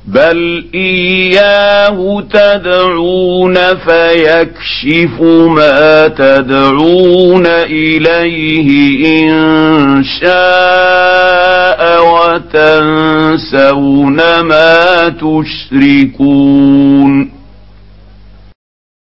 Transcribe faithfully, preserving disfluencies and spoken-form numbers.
بل إياه تدعون فيكشف ما تدعون إليه إن شاء وتنسون ما تشركون.